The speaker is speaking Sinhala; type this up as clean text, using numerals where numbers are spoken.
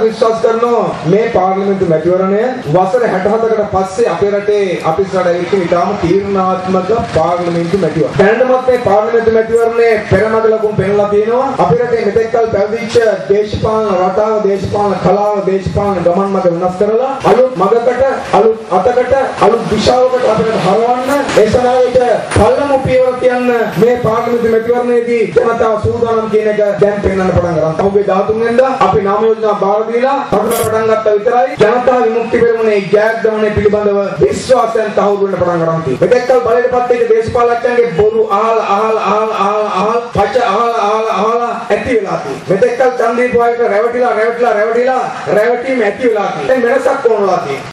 විශ්වාස කරනවා මේ පාර්ලිමේන්තු මැතිවරණය වසර 67කට පස්සේ අපේ රටේ අපි ඉස්සරහට එක්ක ඉතාම තීරණාත්මක පාර්ලිමේන්තු මැතිවරණ. දැනටමත් මේ පාර්ලිමේන්තු මැතිවරණයේ පෙරමග ලකුණු පෙන්ලා තියෙනවා. අපේ රටේ මෙතෙක් කල පැවතිච්ච දේශපාලන රටාව, දේශපාලන කලාව, දේශපාලන ගමන් මඟ වෙනස් කරලා අලුත් මඟකට, අලුත් අතකට, අලුත් දිශාවකට අපිට හරවන්න ඒ සඳහාට පළමු පියවර කියන්න මේ පාර්ලිමේන්තු මැතිවරණයේදී ජනතාව සූදානම් කියන එක දැන් පෙන්වන්න පටන් ගන්නවා. ඔබේ 13 වෙනිදා අපි නාම යෝජනා බාර දීලා පටන් ගත්තා විතරයි ජනතා විමුක්ති පෙරමුණේ ජයග්‍රහණය පිළිබඳව විශ්වාසයෙන් තහවුරු වෙන්න පටන් ගන්න තියෙනවා. මෙතෙක් කල බලයට පත් වෙච්ච දේශපාලකයන්ගේ බොරු අහල් පච අහල් ඇති වෙලා තියෙනවා. මෙතෙක් කල ඡන්දීප වලට රැවටිලා රැවටීම ඇති වෙලා තියෙනවා. දැන් වෙනසක් ඕනලා තියෙනවා.